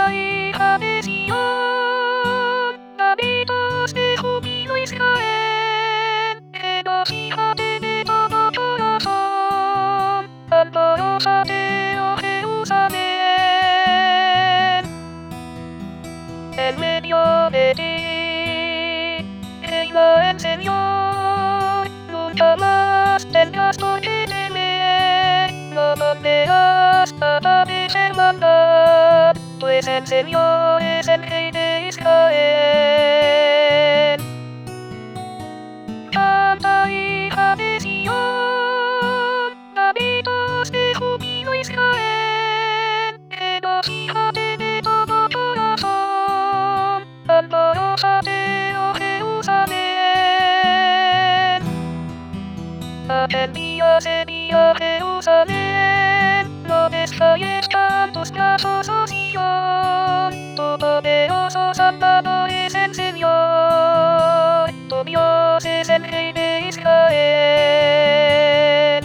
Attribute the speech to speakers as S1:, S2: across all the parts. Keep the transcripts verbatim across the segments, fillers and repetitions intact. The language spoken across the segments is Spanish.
S1: Santa hija de Sion, hábitos de júbilo Israel, regocíjate de todo corazón, alborózate, oh Jerusalén. En medio de ti, reina el Señor, nunca más tendrás por qué temer, no volverás a padecer maldad, pues el Señor es el Rey de Israel. Canta, hija de Sion, hábitos de júbilo Israel, regocíjate de todo corazón, alborózate, oh Jerusalén. Aquel día sería Jerusalén, no desfallezcan tus brazos, oh Sion, tu poderoso Salvador es el Señor, tu Dios es el Rey de Israel.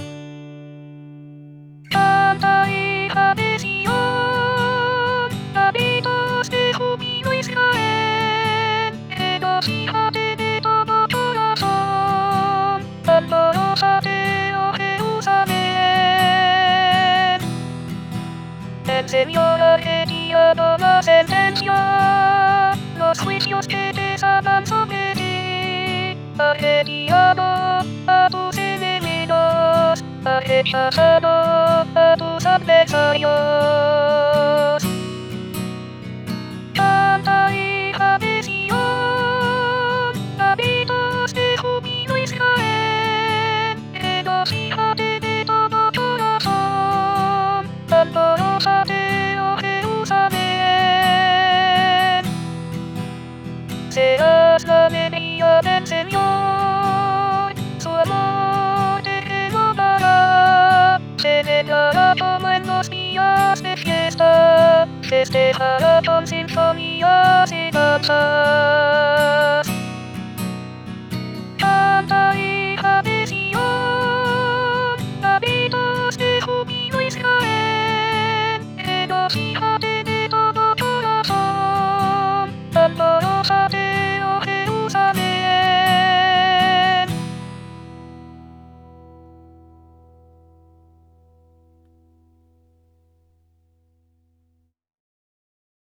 S1: Canta, hija de Sion, hábitos de júbilo Israel, regocíjate de todo corazón, alborózate, oh Jerusalén. El Señor ha retirado la sentencia, los juicios que pesaban sobre ti, ha retirado a tus enemigos, ha rechazado a tus adversarios. Canta, hija de Sion, hábitos de júbilo Israel, regocíjate de todo corazón, alborózate, oh Jerusalén. Serás la alegría del Señor, su amor te renovará, celebrará como en los días de fiesta, festejará con sinfonías y danzas.